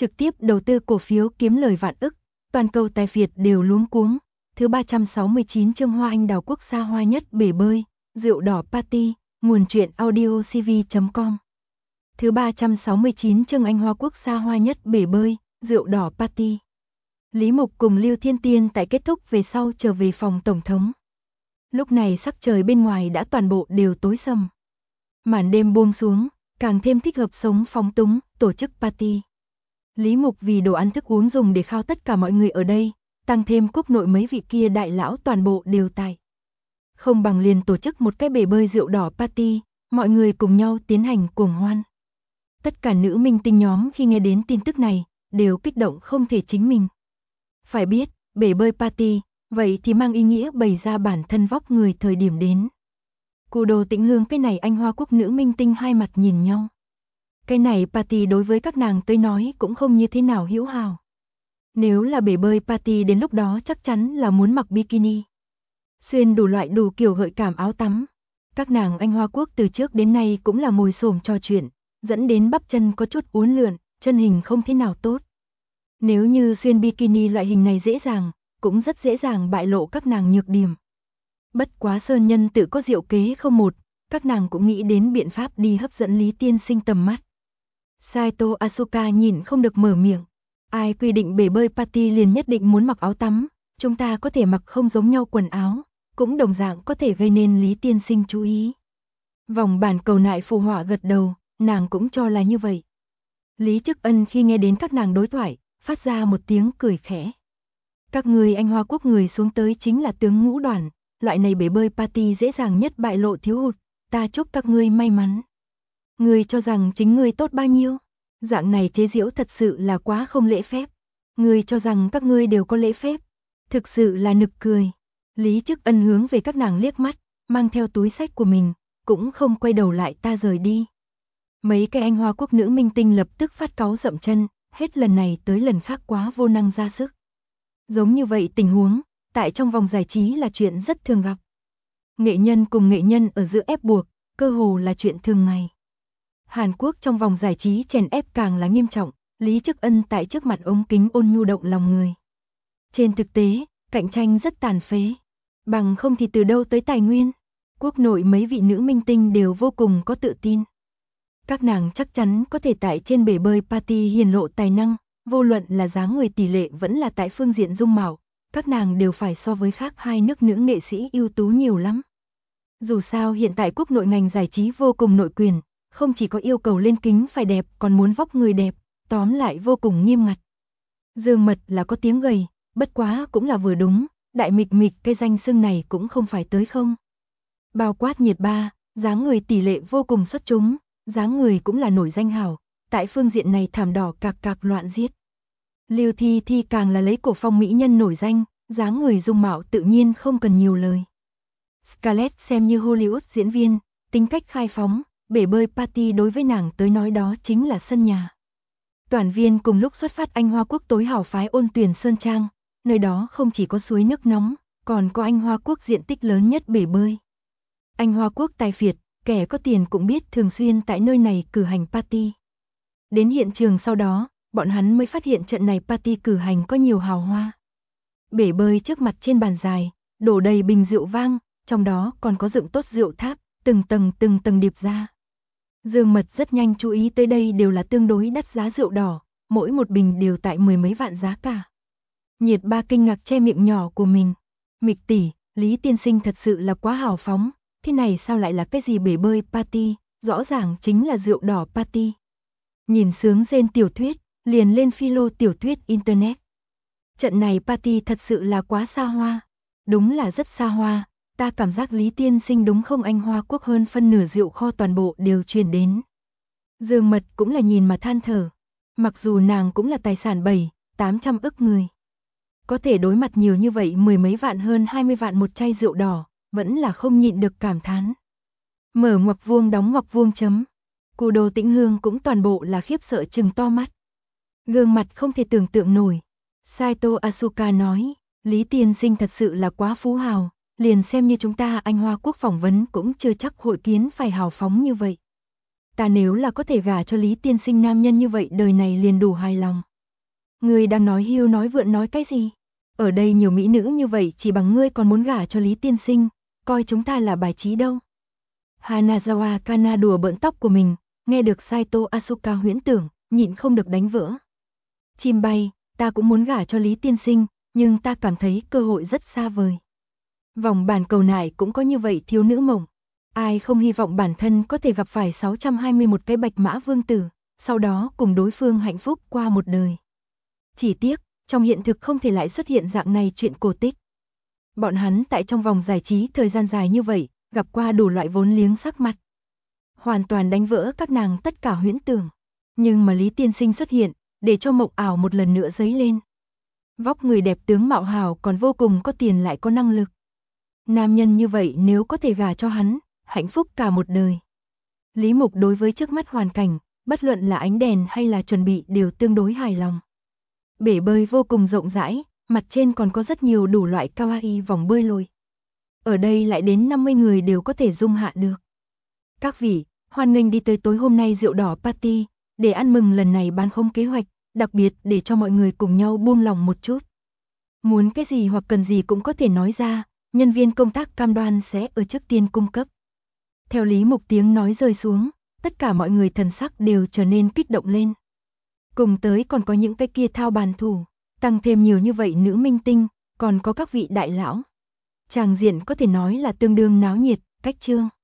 trực tiếp đầu tư cổ phiếu kiếm lời vạn ức, toàn cầu tài phiệt đều luống cuống. Thứ 369 chương Hoa Anh Đào quốc xa hoa nhất bể bơi, rượu đỏ party, nguồn truyện audiocv.com. Thứ 369 chương Anh Hoa quốc xa hoa nhất bể bơi, rượu đỏ party. Lý Mục cùng Lưu Thiên Tiên tại kết thúc về sau trở về phòng tổng thống. Lúc này sắc trời bên ngoài đã toàn bộ đều tối sầm. Màn đêm buông xuống, càng thêm thích hợp sống phóng túng, tổ chức party. Lý Mục vì đồ ăn thức uống dùng để khao tất cả mọi người ở đây, tăng thêm quốc nội mấy vị kia đại lão toàn bộ đều tại. Không bằng liền tổ chức một cái bể bơi rượu đỏ party, mọi người cùng nhau tiến hành cuồng hoan. Tất cả nữ minh tinh nhóm khi nghe đến tin tức này, đều kích động không thể chính mình. Phải biết, bể bơi party, vậy thì mang ý nghĩa bày ra bản thân vóc người thời điểm đến. Cụ Đồ Tĩnh Hương cái này Anh Hoa quốc nữ minh tinh hai mặt nhìn nhau. Cái này party đối với các nàng tới nói cũng không như thế nào hữu hào. Nếu là bể bơi party đến lúc đó chắc chắn là muốn mặc bikini. Xuyên đủ loại đủ kiểu gợi cảm áo tắm. Các nàng Anh Hoa quốc từ trước đến nay cũng là ngồi xổm trò chuyện, dẫn đến bắp chân có chút uốn lượn, chân hình không thế nào tốt. Nếu như xuyên bikini loại hình này dễ dàng, cũng rất dễ dàng bại lộ các nàng nhược điểm. Bất quá Sơn Nhân tự có diệu kế không một, các nàng cũng nghĩ đến biện pháp đi hấp dẫn Lý Tiên Sinh tầm mắt. Saito Asuka nhìn không được mở miệng. Ai quy định bể bơi party liền nhất định muốn mặc áo tắm, chúng ta có thể mặc không giống nhau quần áo, cũng đồng dạng có thể gây nên Lý Tiên Sinh chú ý. Vòng bản cầu nại phù họa gật đầu, nàng cũng cho là như vậy. Lý Chức Ân khi nghe đến các nàng đối thoại, phát ra một tiếng cười khẽ. Các người Anh Hoa quốc người xuống tới chính là tướng ngũ đoàn, loại này bể bơi party dễ dàng nhất bại lộ thiếu hụt, ta chúc các ngươi may mắn. Ngươi cho rằng chính ngươi tốt bao nhiêu? Dạng này chế giễu thật sự là quá không lễ phép. Ngươi cho rằng các ngươi đều có lễ phép. Thực sự là nực cười. Lý Chức Ân hướng về các nàng liếc mắt, mang theo túi sách của mình, cũng không quay đầu lại ta rời đi. Mấy cái Anh Hoa quốc nữ minh tinh lập tức phát cáu dậm chân, hết lần này tới lần khác quá vô năng ra sức. Giống như vậy tình huống, tại trong vòng giải trí là chuyện rất thường gặp. Nghệ nhân cùng nghệ nhân ở giữa ép buộc, cơ hồ là chuyện thường ngày. Hàn Quốc trong vòng giải trí chèn ép càng là nghiêm trọng, Lý Chức Ân tại trước mặt ống kính ôn nhu động lòng người. Trên thực tế, cạnh tranh rất tàn phế, bằng không thì từ đâu tới tài nguyên. Quốc nội mấy vị nữ minh tinh đều vô cùng có tự tin. Các nàng chắc chắn có thể tại trên bể bơi party hiển lộ tài năng, vô luận là dáng người tỷ lệ vẫn là tại phương diện dung mạo, các nàng đều phải so với khác hai nước nữ nghệ sĩ ưu tú nhiều lắm. Dù sao hiện tại quốc nội ngành giải trí vô cùng nội quyền, không chỉ có yêu cầu lên kính phải đẹp còn muốn vóc người đẹp, tóm lại vô cùng nghiêm ngặt. Dương Mật là có tiếng gầy, bất quá cũng là vừa đúng, đại mịch mịch cái danh xưng này cũng không phải tới không. Bao quát nhiệt ba, dáng người tỷ lệ vô cùng xuất chúng, dáng người cũng là nổi danh hảo, tại phương diện này thảm đỏ cạc cạc loạn giết. Lưu Thi Thi càng là lấy cổ phong mỹ nhân nổi danh, dáng người dung mạo tự nhiên không cần nhiều lời. Scarlett xem như Hollywood diễn viên, tính cách khai phóng, bể bơi party đối với nàng tới nói đó chính là sân nhà. Toàn viên cùng lúc xuất phát Anh Hoa quốc tối hào phái Ôn Tuyền Sơn Trang, nơi đó không chỉ có suối nước nóng, còn có Anh Hoa quốc diện tích lớn nhất bể bơi. Anh Hoa quốc tài phiệt, kẻ có tiền cũng biết thường xuyên tại nơi này cử hành party. Đến hiện trường sau đó, bọn hắn mới phát hiện trận này party cử hành có nhiều hào hoa. Bể bơi trước mặt trên bàn dài, đổ đầy bình rượu vang, trong đó còn có dựng tốt rượu tháp, từng tầng điệp ra. Dương Mật rất nhanh chú ý tới đây đều là tương đối đắt giá rượu đỏ, mỗi một bình đều tại mười mấy vạn giá cả. Nhiệt ba kinh ngạc che miệng nhỏ của mình. Mịch tỷ, Lý Tiên Sinh thật sự là quá hào phóng, thế này sao lại là cái gì bể bơi party, rõ ràng chính là rượu đỏ party. Nhìn sướng rên tiểu thuyết, liền lên philo tiểu thuyết internet. Trận này party thật sự là quá xa hoa, đúng là rất xa hoa. Ta cảm giác Lý Tiên Sinh đúng không Anh Hoa quốc hơn phân nửa rượu kho toàn bộ đều truyền đến. Dương Mật cũng là nhìn mà than thở. Mặc dù nàng cũng là tài sản 700-800 ức người. Có thể đối mặt nhiều như vậy mười mấy vạn hơn 20 vạn một chai rượu đỏ, vẫn là không nhịn được cảm thán. Mở ngoặc vuông đóng ngoặc vuông chấm. Cụ Đồ Tĩnh Hương cũng toàn bộ là khiếp sợ trừng to mắt. Gương mặt không thể tưởng tượng nổi. Saito Asuka nói, Lý Tiên Sinh thật sự là quá phú hào. Liền xem như chúng ta Anh Hoa quốc phỏng vấn cũng chưa chắc hội kiến phải hào phóng như vậy. Ta nếu là có thể gả cho Lý Tiên Sinh nam nhân như vậy đời này liền đủ hài lòng. Ngươi đang nói hưu nói vượn nói cái gì? Ở đây nhiều mỹ nữ như vậy chỉ bằng ngươi còn muốn gả cho Lý tiên sinh, coi chúng ta là bài trí đâu. Hanazawa Kana đùa bỡn tóc của mình, nghe được Saito Asuka huyễn tưởng, nhịn không được đánh vỡ. Chim bay, ta cũng muốn gả cho Lý tiên sinh, nhưng ta cảm thấy cơ hội rất xa vời. Vòng bản cầu nại cũng có như vậy thiếu nữ mộng. Ai không hy vọng bản thân có thể gặp phải 621 cái bạch mã vương tử, sau đó cùng đối phương hạnh phúc qua một đời. Chỉ tiếc, trong hiện thực không thể lại xuất hiện dạng này chuyện cổ tích. Bọn hắn tại trong vòng giải trí thời gian dài như vậy, gặp qua đủ loại vốn liếng sắc mặt. Hoàn toàn đánh vỡ các nàng tất cả huyễn tưởng. Nhưng mà Lý tiên sinh xuất hiện, để cho mộng ảo một lần nữa dấy lên. Vóc người đẹp tướng mạo hảo còn vô cùng có tiền lại có năng lực. Nam nhân như vậy nếu có thể gả cho hắn, hạnh phúc cả một đời. Lý Mục đối với trước mắt hoàn cảnh, bất luận là ánh đèn hay là chuẩn bị đều tương đối hài lòng. Bể bơi vô cùng rộng rãi, mặt trên còn có rất nhiều đủ loại kawaii vòng bơi lội. Ở đây lại đến 50 người đều có thể dung hạ được. Các vị, hoan nghênh đi tới tối hôm nay rượu đỏ party, để ăn mừng lần này ban không kế hoạch, đặc biệt để cho mọi người cùng nhau buông lòng một chút. Muốn cái gì hoặc cần gì cũng có thể nói ra, nhân viên công tác cam đoan sẽ ở trước tiên cung cấp. Theo Lý Mục tiếng nói rơi xuống, tất cả mọi người thần sắc đều trở nên kích động lên. Cùng tới còn có những cái kia thao bàn thủ, tăng thêm nhiều như vậy nữ minh tinh, còn có các vị đại lão. Tràng diện có thể nói là tương đương náo nhiệt, cách trương.